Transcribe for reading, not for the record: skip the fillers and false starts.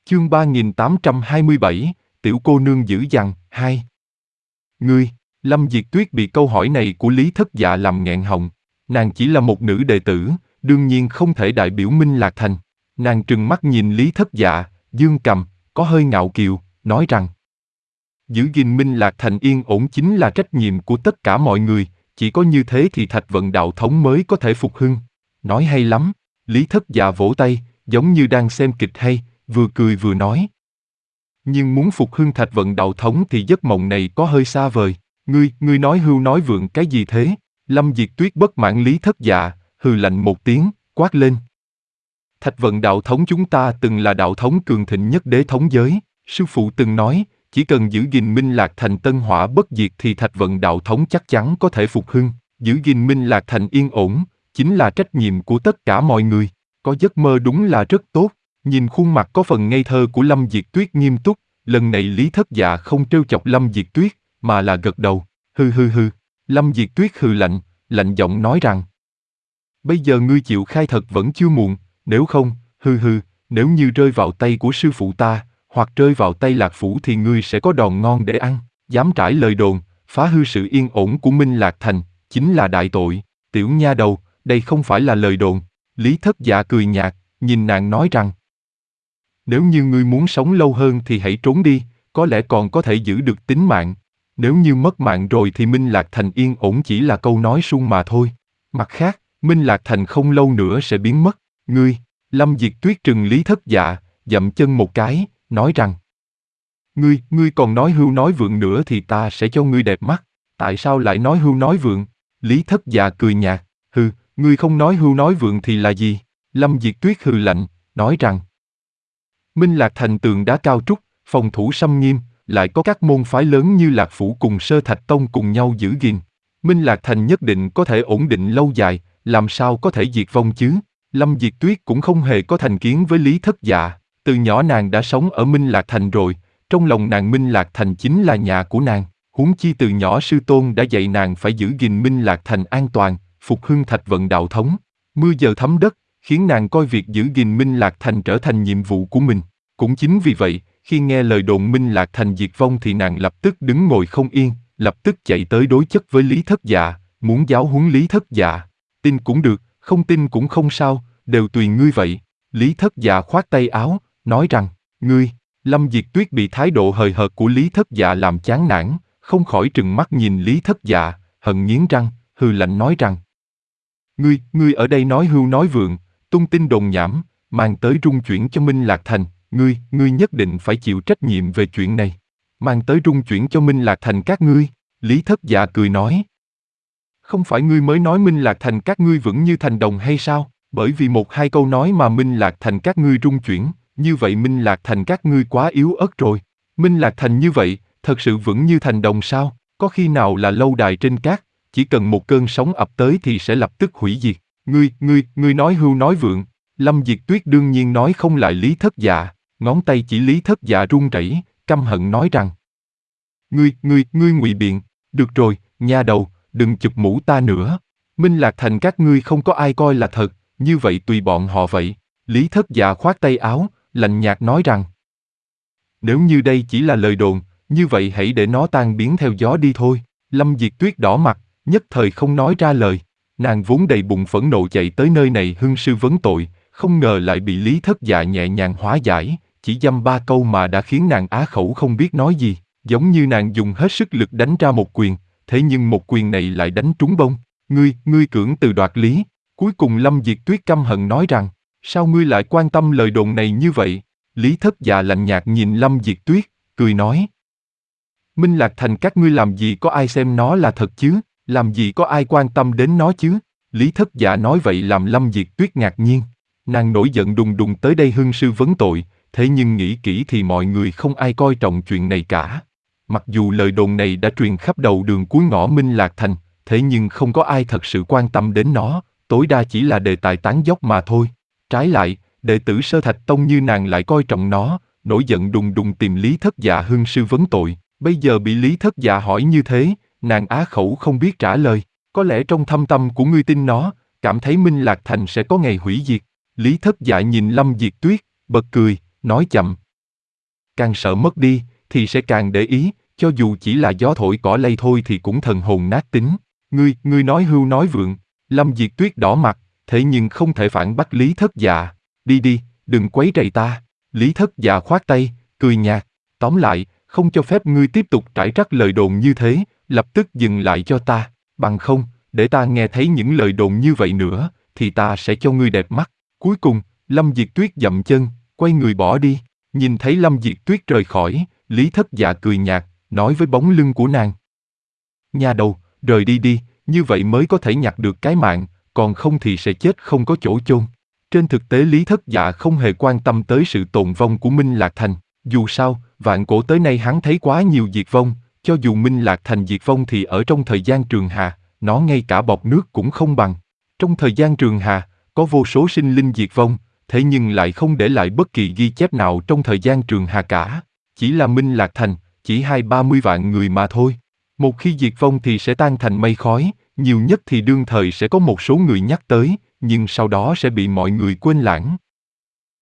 Chương 3827, Tiểu cô nương dữ dằn, 2. Ngươi, Lâm Diệt Tuyết bị câu hỏi này của Lý Thất Dạ làm nghẹn họng. Nàng chỉ là một nữ đệ tử, đương nhiên không thể đại biểu Minh Lạc Thành. Nàng trừng mắt nhìn Lý Thất Dạ, dương cầm, có hơi ngạo kiều, nói rằng: giữ gìn Minh Lạc Thành yên ổn chính là trách nhiệm của tất cả mọi người, chỉ có như thế thì Thạch Vận đạo thống mới có thể phục hưng. Nói hay lắm. Lý Thất Dạ vỗ tay, giống như đang xem kịch hay, vừa cười vừa nói. Nhưng muốn phục hưng Thạch Vận đạo thống thì giấc mộng này có hơi xa vời. Ngươi nói hưu nói vượng cái gì thế? Lâm Diệt Tuyết bất mãn Lý Thất Dạ, hừ lạnh một tiếng, quát lên. Thạch Vận đạo thống chúng ta từng là đạo thống cường thịnh nhất đế thống giới. Sư phụ từng nói, chỉ cần giữ gìn Minh Lạc Thành tân hỏa bất diệt thì Thạch Vận đạo thống chắc chắn có thể phục hưng. Giữ gìn Minh Lạc Thành yên ổn, chính là trách nhiệm của tất cả mọi người. Có giấc mơ đúng là rất tốt. Nhìn khuôn mặt có phần ngây thơ của Lâm Diệt Tuyết nghiêm túc, lần này Lý Thất Dạ không trêu chọc Lâm Diệt Tuyết, mà là gật đầu. Hừ hừ hừ. Lâm Diệt Tuyết hừ lạnh, lạnh giọng nói rằng: bây giờ ngươi chịu khai thật vẫn chưa muộn, nếu không, nếu như rơi vào tay của sư phụ ta, hoặc rơi vào tay Lạc Phủ thì ngươi sẽ có đòn ngon để ăn. Dám trải lời đồn, phá hư sự yên ổn của Minh Lạc Thành, chính là đại tội. Tiểu nha đầu, đây không phải là lời đồn. Lý Thất Dạ cười nhạt, nhìn nàng nói rằng: nếu như ngươi muốn sống lâu hơn thì hãy trốn đi, có lẽ còn có thể giữ được tính mạng. Nếu như mất mạng rồi thì Minh Lạc Thành yên ổn chỉ là câu nói suông mà thôi. Mặt khác, Minh Lạc Thành không lâu nữa sẽ biến mất. Ngươi, Lâm Diệt Tuyết trừng Lý Thất Dạ, dậm chân một cái, nói rằng: Ngươi còn nói hưu nói vượng nữa thì ta sẽ cho ngươi đẹp mắt. Tại sao lại nói hưu nói vượng? Lý Thất Dạ cười nhạt, ngươi không nói hưu nói vượng thì là gì? Lâm Diệt Tuyết hừ lạnh, nói rằng: Minh Lạc Thành tường đá cao trúc, phòng thủ xâm nghiêm, lại có các môn phái lớn như Lạc Phủ cùng Sơ Thạch Tông cùng nhau giữ gìn. Minh Lạc Thành nhất định có thể ổn định lâu dài, làm sao có thể diệt vong chứ? Lâm Diệt Tuyết cũng không hề có thành kiến với Lý Thất Dạ, từ nhỏ nàng đã sống ở Minh Lạc Thành rồi, trong lòng nàng Minh Lạc Thành chính là nhà của nàng, huống chi từ nhỏ sư tôn đã dạy nàng phải giữ gìn Minh Lạc Thành an toàn, phục hưng Thạch Vận đạo thống. Mưa giờ thấm đất, khiến nàng coi việc giữ gìn Minh Lạc Thành trở thành nhiệm vụ của mình. Cũng chính vì vậy, khi nghe lời đồn Minh Lạc Thành diệt vong thì nàng lập tức đứng ngồi không yên, lập tức chạy tới đối chất với Lý Thất Dạ, muốn giáo huấn Lý Thất Dạ. Tin cũng được, không tin cũng không sao, đều tùy ngươi vậy. Lý Thất Dạ khoát tay áo, nói rằng: ngươi. Lâm Diệt Tuyết bị thái độ hời hợt của Lý Thất Dạ làm chán nản, không khỏi trừng mắt nhìn Lý Thất Dạ, hận nghiến răng, hừ lạnh nói rằng: Ngươi ở đây nói hưu nói vượng, tung tin đồn nhảm, mang tới rung chuyển cho Minh Lạc Thành, ngươi nhất định phải chịu trách nhiệm về chuyện này. Mang tới rung chuyển cho Minh Lạc Thành các ngươi. Lý Thất Dạ cười nói: không phải ngươi mới nói Minh Lạc Thành các ngươi vững như thành đồng hay sao? Bởi vì một hai câu nói mà Minh Lạc Thành các ngươi rung chuyển, như vậy Minh Lạc Thành các ngươi quá yếu ớt rồi. Minh Lạc Thành như vậy, thật sự vững như thành đồng sao? Có khi nào là lâu đài trên cát, chỉ cần một cơn sóng ập tới thì sẽ lập tức hủy diệt. Ngươi nói hưu nói vượng. Lâm Diệt Tuyết đương nhiên nói không lại Lý Thất Dạ, ngón tay chỉ Lý Thất Dạ run rẩy, căm hận nói rằng: ngươi ngụy biện, được rồi, nha đầu, đừng chụp mũ ta nữa. Minh Lạc Thành các ngươi không có ai coi là thật, như vậy tùy bọn họ vậy. Lý Thất Dạ khoát tay áo, lạnh nhạt nói rằng: nếu như đây chỉ là lời đồn, như vậy hãy để nó tan biến theo gió đi thôi. Lâm Diệt Tuyết đỏ mặt, nhất thời không nói ra lời. Nàng vốn đầy bụng phẫn nộ chạy tới nơi này hưng sư vấn tội, không ngờ lại bị Lý Thất Dạ nhẹ nhàng hóa giải, chỉ dăm ba câu mà đã khiến nàng á khẩu không biết nói gì, giống như nàng dùng hết sức lực đánh ra một quyền, thế nhưng một quyền này lại đánh trúng bông. Ngươi cưỡng từ đoạt lý. Cuối cùng Lâm Diệt Tuyết căm hận nói rằng: sao ngươi lại quan tâm lời đồn này như vậy? Lý Thất Dạ lạnh nhạt nhìn Lâm Diệt Tuyết, cười nói: Minh Lạc Thành các ngươi làm gì có ai xem nó là thật chứ? Làm gì có ai quan tâm đến nó chứ? Lý Thất Dạ nói vậy làm Lâm Diệt Tuyết ngạc nhiên. Nàng nổi giận đùng đùng tới đây hưng sư vấn tội, thế nhưng nghĩ kỹ thì mọi người không ai coi trọng chuyện này cả. Mặc dù lời đồn này đã truyền khắp đầu đường cuối ngõ Minh Lạc Thành, thế nhưng không có ai thật sự quan tâm đến nó, tối đa chỉ là đề tài tán dóc mà thôi. Trái lại, đệ tử Sơ Thạch Tông như nàng lại coi trọng nó, nổi giận đùng đùng tìm Lý Thất Dạ hưng sư vấn tội. Bây giờ bị Lý Thất Dạ hỏi như thế, nàng á khẩu không biết trả lời. Có lẽ trong thâm tâm của ngươi tin nó, cảm thấy Minh Lạc Thành sẽ có ngày hủy diệt. Lý Thất Dạ nhìn Lâm Diệt Tuyết, bật cười, nói chậm: càng sợ mất đi, thì sẽ càng để ý, cho dù chỉ là gió thổi cỏ lay thôi thì cũng thần hồn nát tính. Ngươi nói hưu nói vượng. Lâm Diệt Tuyết đỏ mặt, thế nhưng không thể phản bác Lý Thất Dạ. Đi đi, đừng quấy rầy ta. Lý Thất Dạ khoát tay, cười nhạt. Tóm lại, không cho phép ngươi tiếp tục trải trắc lời đồn như thế, lập tức dừng lại cho ta. Bằng không, để ta nghe thấy những lời đồn như vậy nữa, thì ta sẽ cho ngươi đẹp mắt. Cuối cùng, Lâm Diệt Tuyết dậm chân, quay người bỏ đi. Nhìn thấy Lâm Diệt Tuyết rời khỏi, Lý Thất Dạ cười nhạt, nói với bóng lưng của nàng. Nha đầu, rời đi đi, như vậy mới có thể nhặt được cái mạng, còn không thì sẽ chết không có chỗ chôn. Trên thực tế Lý Thất Dạ không hề quan tâm tới sự tồn vong của Minh Lạc Thành. Dù sao, vạn cổ tới nay hắn thấy quá nhiều diệt vong, cho dù Minh Lạc Thành diệt vong thì ở trong thời gian trường hà, nó ngay cả bọt nước cũng không bằng. Trong thời gian trường hà, có vô số sinh linh diệt vong, thế nhưng lại không để lại bất kỳ ghi chép nào trong thời gian trường hà cả. Chỉ là Minh Lạc Thành, chỉ 20-30 vạn người mà thôi. Một khi diệt vong thì sẽ tan thành mây khói, nhiều nhất thì đương thời sẽ có một số người nhắc tới, nhưng sau đó sẽ bị mọi người quên lãng.